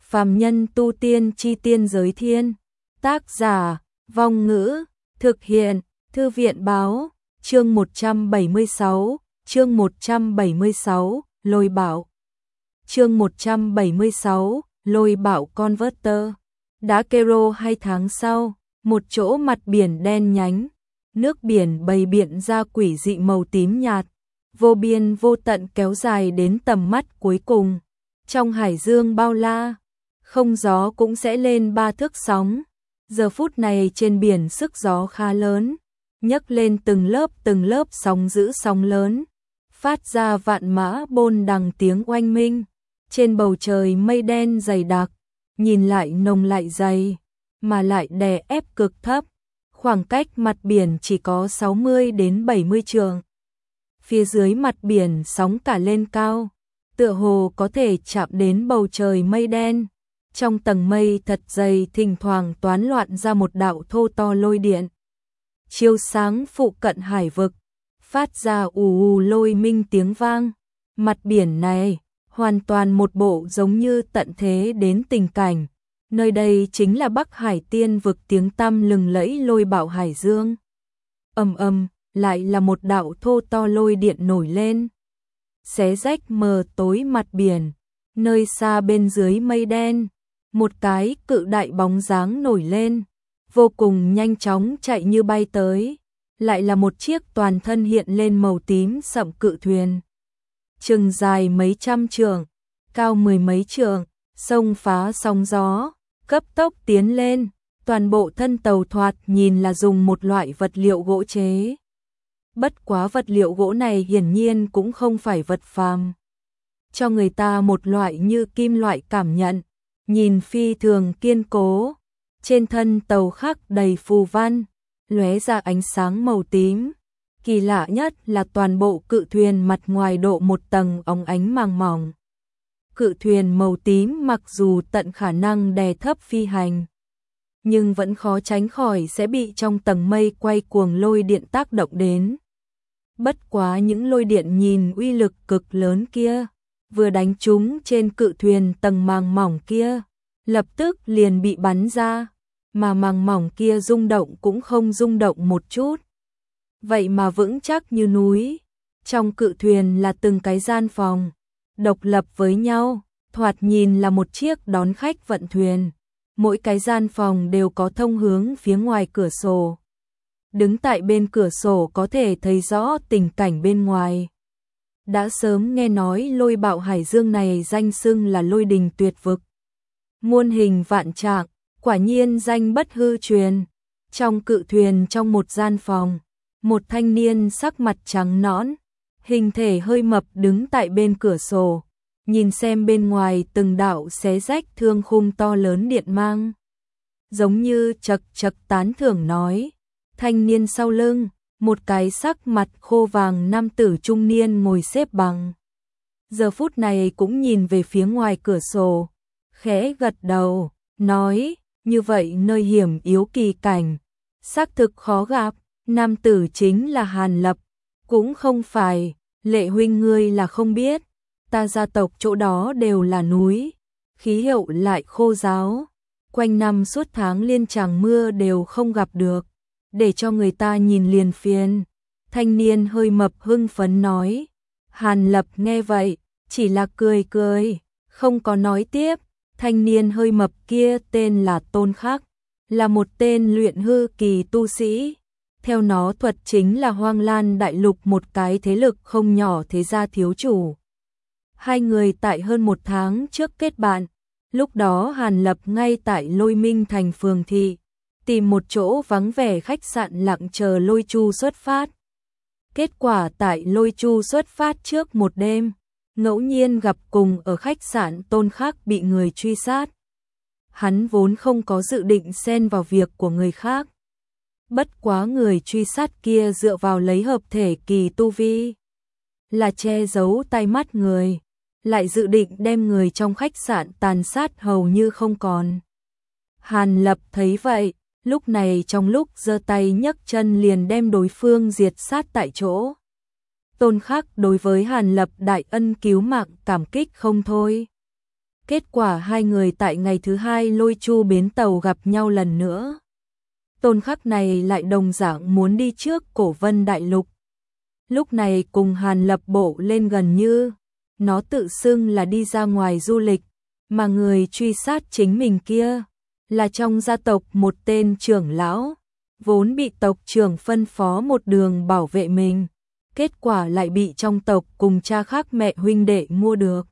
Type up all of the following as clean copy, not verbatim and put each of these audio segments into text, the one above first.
Phàm nhân tu tiên chi tiên giới thiên. Tác giả, Vong Ngữ, thực hiện, Thư viện báo, chương 176, chương 176, Lôi Bảo. Chương 176, Lôi Bảo Converter. Đá Kero 2 tháng sau, một chỗ mặt biển đen nhánh, nước biển bày biện ra quỷ dị màu tím nhạt, vô biên vô tận kéo dài đến tầm mắt cuối cùng. Trong hải dương bao la, không gió cũng sẽ lên 3 thước sóng. Giờ phút này trên biển sức gió khá lớn, nhấc lên từng lớp sóng dữ sóng lớn, phát ra vạn mã bôn đằng tiếng oanh minh. Trên bầu trời mây đen dày đặc, nhìn lại nồng lại dày, mà lại đè ép cực thấp, khoảng cách mặt biển chỉ có 60 đến 70 trượng. Phía dưới mặt biển sóng cả lên cao, tựa hồ có thể chạm đến bầu trời mây đen. Trong tầng mây thật dày thỉnh thoảng toán loạn ra một đạo thô to lôi điện, chiếu sáng phụ cận hải vực, phát ra ù ù lôi minh tiếng vang. Mặt biển này hoàn toàn một bộ giống như tận thế đến tình cảnh. Nơi đây chính là Bắc Hải Tiên vực tiếng tăm lừng lẫy Lôi Bảo Hải Dương. Ầm ầm, lại là một đạo thô to lôi điện nổi lên, xé rách mờ tối mặt biển. Nơi xa bên dưới mây đen, một cái cự đại bóng dáng nổi lên, vô cùng nhanh chóng chạy như bay tới, lại là một chiếc toàn thân hiện lên màu tím sậm cự thuyền. Chừng dài mấy trăm trượng, cao mười mấy trượng, xông phá sóng gió, cấp tốc tiến lên. Toàn bộ thân tàu thoạt nhìn là dùng một loại vật liệu gỗ chế. Bất quá vật liệu gỗ này hiển nhiên cũng không phải vật phàm, cho người ta một loại như kim loại cảm nhận, nhìn phi thường kiên cố. Trên thân tàu khắc đầy phù văn, lóe ra ánh sáng màu tím. Kỳ lạ nhất là toàn bộ cự thuyền mặt ngoài độ một tầng óng ánh màng mỏng. Cự thuyền màu tím mặc dù tận khả năng đè thấp phi hành, nhưng vẫn khó tránh khỏi sẽ bị trong tầng mây quay cuồng lôi điện tác động đến. Bất quá những lôi điện nhìn uy lực cực lớn kia, vừa đánh trúng trên cự thuyền tầng màng mỏng kia, lập tức liền bị bắn ra, mà màng mỏng kia rung động cũng không rung động một chút. Vậy mà vững chắc như núi. Trong cự thuyền là từng cái gian phòng, độc lập với nhau, thoạt nhìn là một chiếc đón khách vận thuyền. Mỗi cái gian phòng đều có thông hướng phía ngoài cửa sổ. Đứng tại bên cửa sổ có thể thấy rõ tình cảnh bên ngoài. Đã sớm nghe nói Lôi Bạo Hải Dương này danh xưng là lôi đình tuyệt vực, muôn hình vạn trạng, quả nhiên danh bất hư truyền. Trong cự thuyền trong một gian phòng, một thanh niên sắc mặt trắng nõn, hình thể hơi mập đứng tại bên cửa sổ, nhìn xem bên ngoài từng đạo xé rách thương khung to lớn điện mang. Giống như chật chật tán thưởng nói. Thanh niên sau lưng, một cái sắc mặt khô vàng nam tử trung niên ngồi xếp bằng. Giờ phút này cũng nhìn về phía ngoài cửa sổ, khẽ gật đầu, nói, như vậy nơi hiểm yếu kỳ cảnh, xác thực khó gặp. Nam tử chính là Hàn Lập. Cũng không phải, Lệ huynh ngươi là không biết, ta gia tộc chỗ đó đều là núi, khí hậu lại khô ráo, quanh năm suốt tháng liên tràng mưa đều không gặp được, để cho người ta nhìn liền phiền. Thanh niên hơi mập hưng phấn nói. Hàn Lập nghe vậy, chỉ là cười cười, không có nói tiếp. Thanh niên hơi mập kia tên là Tôn Khắc, là một tên luyện hư kỳ tu sĩ. Theo nó thuật chính là Hoang Lan Đại Lục một cái thế lực không nhỏ thế gia thiếu chủ. Hai người tại hơn một tháng trước kết bạn, lúc đó Hàn Lập ngay tại Lôi Minh thành phường thị, tìm một chỗ vắng vẻ khách sạn lặng chờ Lôi Chu xuất phát. Kết quả tại Lôi Chu xuất phát trước một đêm, ngẫu nhiên gặp cùng ở khách sạn Tôn Khắc bị người truy sát. Hắn vốn không có dự định xen vào việc của người khác. Bất quá người truy sát kia dựa vào lấy hợp thể kỳ tu vi, là che giấu tai mắt người, lại dự định đem người trong khách sạn tàn sát hầu như không còn. Hàn Lập thấy vậy, lúc này trong lúc giơ tay nhấc chân liền đem đối phương diệt sát tại chỗ. Tôn Khắc đối với Hàn Lập đại ân cứu mạng cảm kích không thôi. Kết quả hai người tại ngày thứ hai Lôi Chu bến tàu gặp nhau lần nữa. Tôn Khắc này lại đồng dạng muốn đi trước Cổ Vân Đại Lục. Lúc này cùng Hàn Lập bộ lên gần như, nó tự xưng là đi ra ngoài du lịch, mà người truy sát chính mình kia là trong gia tộc một tên trưởng lão, vốn bị tộc trưởng phân phó một đường bảo vệ mình, kết quả lại bị trong tộc cùng cha khác mẹ huynh đệ mua được.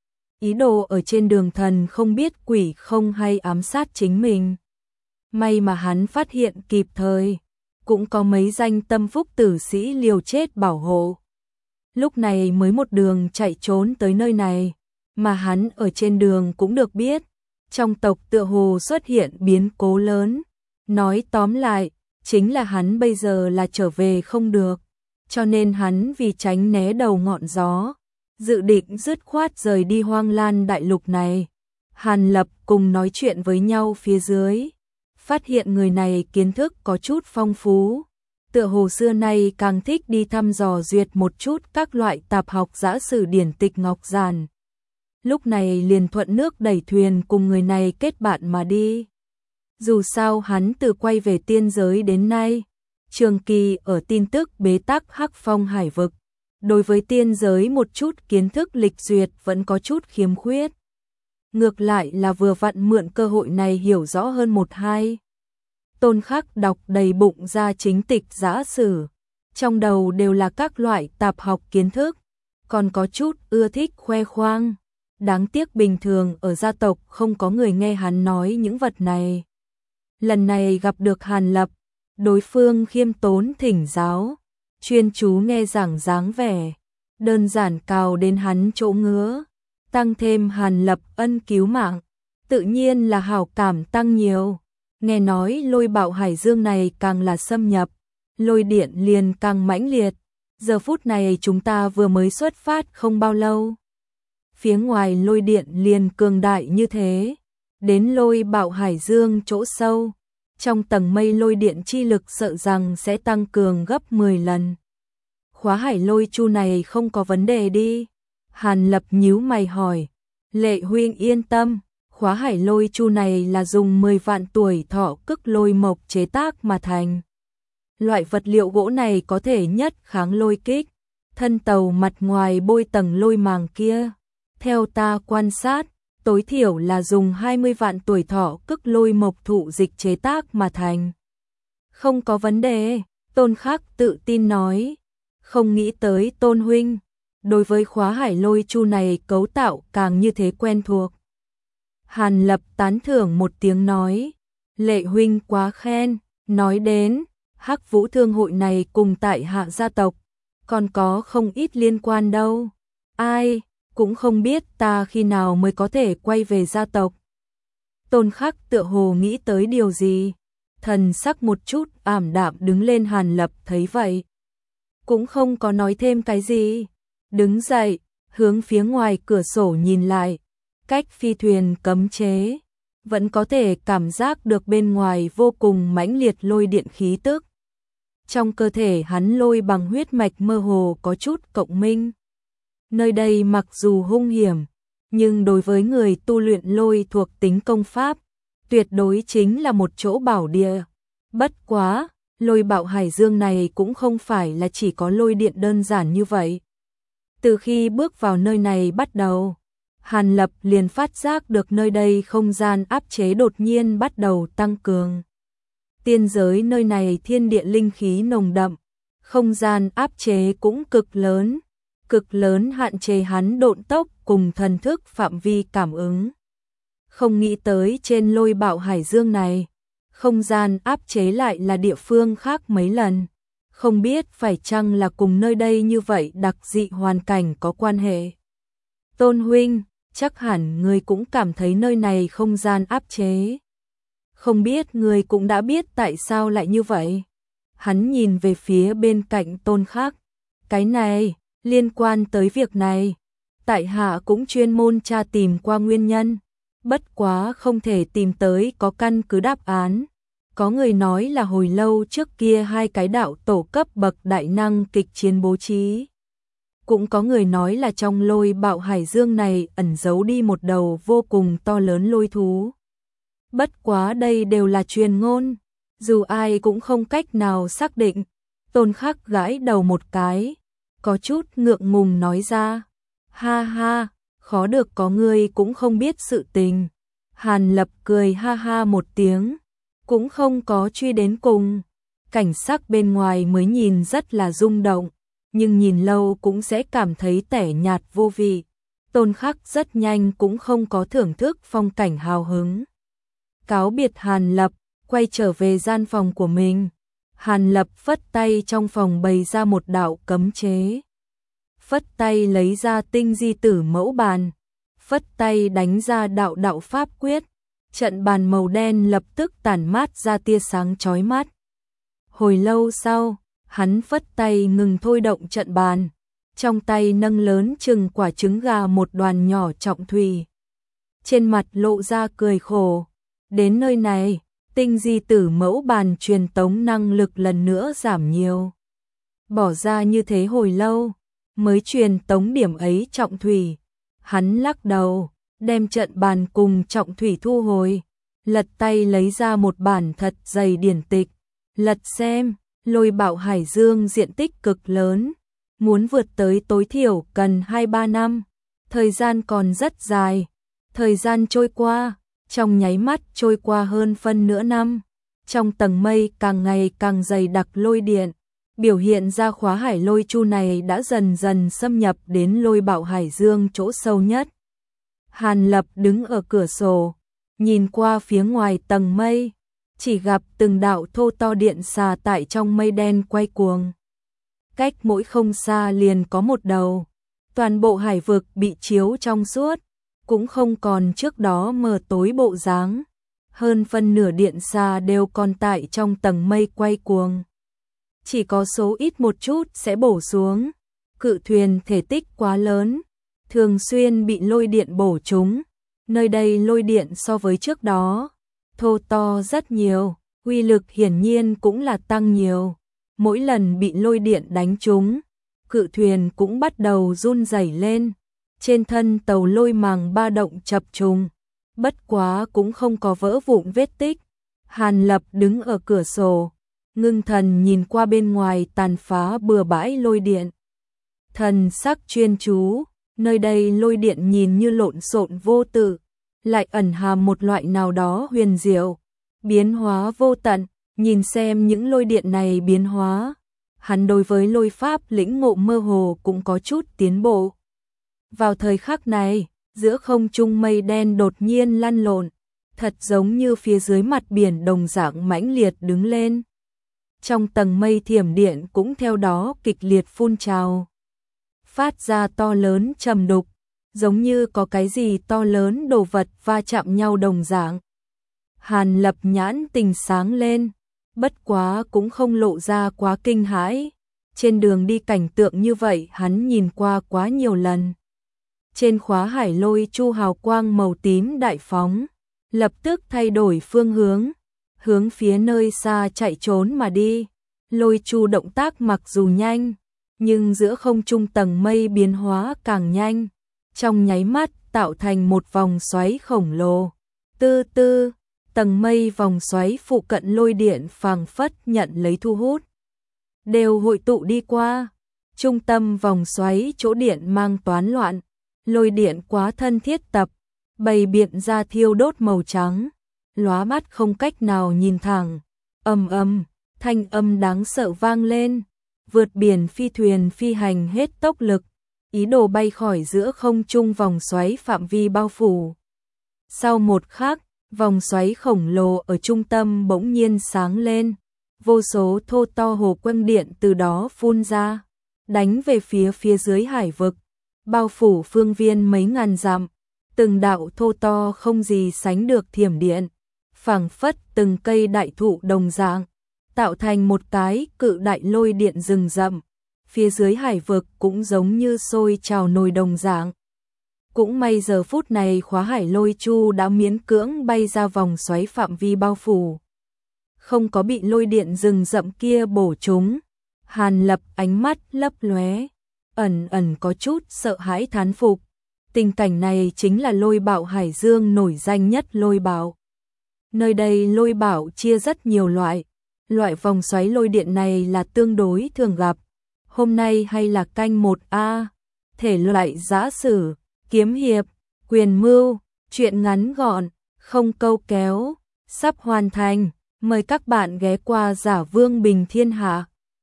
Ý đồ ở trên đường thần không biết quỷ không hay ám sát chính mình. May mà hắn phát hiện kịp thời, cũng có mấy danh tâm phúc tử sĩ liều chết bảo hộ. Lúc này mới một đường chạy trốn tới nơi này, mà hắn ở trên đường cũng được biết, trong tộc tựa hồ xuất hiện biến cố lớn. Nói tóm lại, chính là hắn bây giờ là trở về không được, cho nên hắn vì tránh né đầu ngọn gió, dự định dứt khoát rời đi Hoang Lan Đại Lục này. Hàn Lập cùng nói chuyện với nhau phía dưới, phát hiện người này kiến thức có chút phong phú, tựa hồ xưa nay càng thích đi thăm dò duyệt một chút các loại tạp học giã sử điển tịch ngọc giản. Lúc này liền thuận nước đẩy thuyền cùng người này kết bạn mà đi. Dù sao hắn từ quay về tiên giới đến nay, trường kỳ ở tin tức bế tắc Hắc Phong hải vực, đối với tiên giới một chút kiến thức lịch duyệt vẫn có chút khiếm khuyết. Ngược lại là vừa vặn mượn cơ hội này hiểu rõ hơn một hai. Tôn Khắc đọc đầy bụng ra chính tịch giã sử, trong đầu đều là các loại tạp học kiến thức, còn có chút ưa thích khoe khoang. Đáng tiếc bình thường ở gia tộc không có người nghe hắn nói những vật này. Lần này gặp được Hàn Lập, đối phương khiêm tốn thỉnh giáo, chuyên chú nghe giảng dáng vẻ, đơn giản cào đến hắn chỗ ngứa, tăng thêm Hàn Lập ân cứu mạng, tự nhiên là hảo cảm tăng nhiều. Nghe nói lôi bạo hải dương này càng là xâm nhập, lôi điện liền càng mãnh liệt. Giờ phút này chúng ta vừa mới xuất phát không bao lâu, phía ngoài lôi điện liền cường đại như thế, đến lôi bạo hải dương chỗ sâu, trong tầng mây lôi điện chi lực sợ rằng sẽ tăng cường gấp 10 lần. Khóa hải lôi chu này không có vấn đề đi? Hàn Lập nhíu mày hỏi. Lệ huynh yên tâm, khóa hải lôi chu này là dùng 10 vạn tuổi thọ cức lôi mộc chế tác mà thành. Loại vật liệu gỗ này có thể nhất kháng lôi kích, thân tàu mặt ngoài bôi tầng lôi màng kia. Theo ta quan sát, tối thiểu là dùng 20 vạn tuổi thọ cức lôi mộc thụ dịch chế tác mà thành. Không có vấn đề, Tôn Khắc tự tin nói. Không nghĩ tới Tôn huynh, đối với khóa hải lôi chu này cấu tạo càng như thế quen thuộc. Hàn Lập tán thưởng một tiếng nói, Lệ huynh quá khen. Nói đến Hắc Vũ Thương hội này cùng tại hạ gia tộc, còn có không ít liên quan đâu. Ai cũng không biết ta khi nào mới có thể quay về gia tộc. Tôn Khắc tựa hồ nghĩ tới điều gì, thần sắc một chút ảm đạm đứng lên. Hàn Lập thấy vậy, cũng không có nói thêm cái gì, đứng dậy, hướng phía ngoài cửa sổ nhìn lại, cách phi thuyền cấm chế, vẫn có thể cảm giác được bên ngoài vô cùng mãnh liệt lôi điện khí tức. Trong cơ thể hắn lôi bằng huyết mạch mơ hồ có chút cộng minh. Nơi đây mặc dù hung hiểm, nhưng đối với người tu luyện lôi thuộc tính công pháp, tuyệt đối chính là một chỗ bảo địa. Bất quá, lôi bạo hải dương này cũng không phải là chỉ có lôi điện đơn giản như vậy. Từ khi bước vào nơi này bắt đầu, Hàn Lập liền phát giác được nơi đây không gian áp chế đột nhiên bắt đầu tăng cường. Tiên giới nơi này thiên địa linh khí nồng đậm, không gian áp chế cũng cực lớn hạn chế hắn độn tốc cùng thần thức phạm vi cảm ứng. Không nghĩ tới trên lôi bạo hải dương này, không gian áp chế lại là địa phương khác mấy lần. Không biết phải chăng là cùng nơi đây như vậy đặc dị hoàn cảnh có quan hệ. Tôn huynh, chắc hẳn người cũng cảm thấy nơi này không gian áp chế. Không biết người cũng đã biết tại sao lại như vậy. Hắn nhìn về phía bên cạnh Tôn Khắc. Cái này, liên quan tới việc này, tại hạ cũng chuyên môn tra tìm qua nguyên nhân. Bất quá không thể tìm tới có căn cứ đáp án. Có người nói là hồi lâu trước kia hai cái đạo tổ cấp bậc đại năng kịch chiến bố trí Cũng có người nói là trong lôi bạo hải dương này ẩn giấu đi một đầu vô cùng to lớn lôi thú. Bất quá đây đều là truyền ngôn, dù ai cũng không cách nào xác định. Tôn Khắc gãi đầu một cái, có chút ngượng ngùng nói ra. Ha ha, khó được có người cũng không biết sự tình. Hàn Lập cười ha ha một tiếng, cũng không có truy đến cùng. Cảnh sắc bên ngoài mới nhìn rất là rung động, nhưng nhìn lâu cũng sẽ cảm thấy tẻ nhạt vô vị. Tôn Khắc rất nhanh cũng không có thưởng thức phong cảnh hào hứng. Cáo biệt Hàn Lập, quay trở về gian phòng của mình. Hàn Lập phất tay trong phòng bày ra một đạo cấm chế. Phất tay lấy ra tinh di tử mẫu bàn. Phất tay đánh ra đạo đạo pháp quyết. Trận bàn màu đen lập tức tản mát ra tia sáng chói mắt. Hồi lâu sau, hắn phất tay ngừng thôi động trận bàn. Trong tay nâng lớn chừng quả trứng gà một đoàn nhỏ trọng thủy. Trên mặt lộ ra cười khổ. Đến nơi này, tinh di tử mẫu bàn truyền tống năng lực lần nữa giảm nhiều. Bỏ ra như thế hồi lâu, mới truyền tống điểm ấy trọng thủy. Hắn lắc đầu, đem trận bàn cùng trọng thủy thu hồi. Lật tay lấy ra một bản thật dày điển tịch. Lật xem, lôi bạo hải dương diện tích cực lớn. Muốn vượt tới tối thiểu cần 2-3 năm. Thời gian còn rất dài. Thời gian trôi qua, trong nháy mắt trôi qua hơn phân nửa năm. Trong tầng mây càng ngày càng dày đặc lôi điện, biểu hiện ra khóa hải lôi chu này đã dần dần xâm nhập đến lôi bạo hải dương chỗ sâu nhất. Hàn Lập đứng ở cửa sổ, nhìn qua phía ngoài tầng mây, chỉ gặp từng đạo thô to điện xà tại trong mây đen quay cuồng. Cách mỗi không xa liền có một đầu, toàn bộ hải vực bị chiếu trong suốt, cũng không còn trước đó mờ tối bộ dáng. Hơn phân nửa điện xà đều còn tại trong tầng mây quay cuồng. Chỉ có số ít một chút sẽ bổ xuống. Cự thuyền thể tích quá lớn, thường xuyên bị lôi điện bổ trúng. Nơi đây lôi điện so với trước đó thô to rất nhiều, uy lực hiển nhiên cũng là tăng nhiều. Mỗi lần bị lôi điện đánh trúng, cự thuyền cũng bắt đầu run rẩy lên. Trên thân tàu lôi màng ba động chập trùng, bất quá cũng không có vỡ vụn vết tích. Hàn Lập đứng ở cửa sổ, ngưng thần nhìn qua bên ngoài tàn phá bừa bãi lôi điện. Thần sắc chuyên chú, nơi đây lôi điện nhìn như lộn xộn vô tự, lại ẩn hàm một loại nào đó huyền diệu, biến hóa vô tận. Nhìn xem những lôi điện này biến hóa, hắn đối với lôi pháp lĩnh ngộ mơ hồ cũng có chút tiến bộ. Vào thời khắc này, giữa không trung mây đen đột nhiên lăn lộn, thật giống như phía dưới mặt biển đồng dạng mãnh liệt đứng lên. Trong tầng mây thiểm điện cũng theo đó kịch liệt phun trào, phát ra to lớn trầm đục, giống như có cái gì to lớn đồ vật va chạm nhau đồng dạng. Hàn Lập nhãn tình sáng lên, bất quá cũng không lộ ra quá kinh hãi. Trên đường đi cảnh tượng như vậy hắn nhìn qua quá nhiều lần. Trên khóa hải lôi chu hào quang màu tím đại phóng, lập tức thay đổi phương hướng, hướng phía nơi xa chạy trốn mà đi. Lôi chu động tác mặc dù nhanh, nhưng giữa không trung tầng mây biến hóa càng nhanh, trong nháy mắt tạo thành một vòng xoáy khổng lồ. Tư tư, tầng mây vòng xoáy phụ cận lôi điện phảng phất nhận lấy thu hút, đều hội tụ đi qua. Trung tâm vòng xoáy chỗ điện mang toán loạn, lôi điện quá thân thiết tập, bày biện ra thiêu đốt màu trắng, lóa mắt không cách nào nhìn thẳng. Ầm ầm, thanh âm đáng sợ vang lên, vượt biển phi thuyền phi hành hết tốc lực, ý đồ bay khỏi giữa không trung vòng xoáy phạm vi bao phủ. Sau một khắc, vòng xoáy khổng lồ ở trung tâm bỗng nhiên sáng lên, vô số thô to hồ quang điện từ đó phun ra, đánh về phía dưới hải vực, bao phủ phương viên mấy ngàn dặm. Từng đạo thô to không gì sánh được thiểm điện, phảng phất từng cây đại thụ đồng dạng, tạo thành một cái cự đại lôi điện rừng rậm. Phía dưới hải vực cũng giống như sôi trào nồi đồng dạng. Cũng may giờ phút này khóa hải lôi chu đã miễn cưỡng bay ra vòng xoáy phạm vi bao phủ, không có bị lôi điện rừng rậm kia bổ trúng. Hàn Lập ánh mắt lấp lóe, ẩn ẩn có chút sợ hãi thán phục. Tình cảnh này chính là lôi bạo Hải Dương nổi danh nhất lôi bạo. Nơi đây lôi bạo chia rất nhiều loại. Loại vòng xoáy lôi điện này là tương đối thường gặp. Hôm nay hay là canh 1A, thể loại giã sử, kiếm hiệp, quyền mưu, truyện ngắn gọn, không câu kéo, sắp hoàn thành. Mời các bạn ghé qua Giả Vương Bình Thiên Hạ.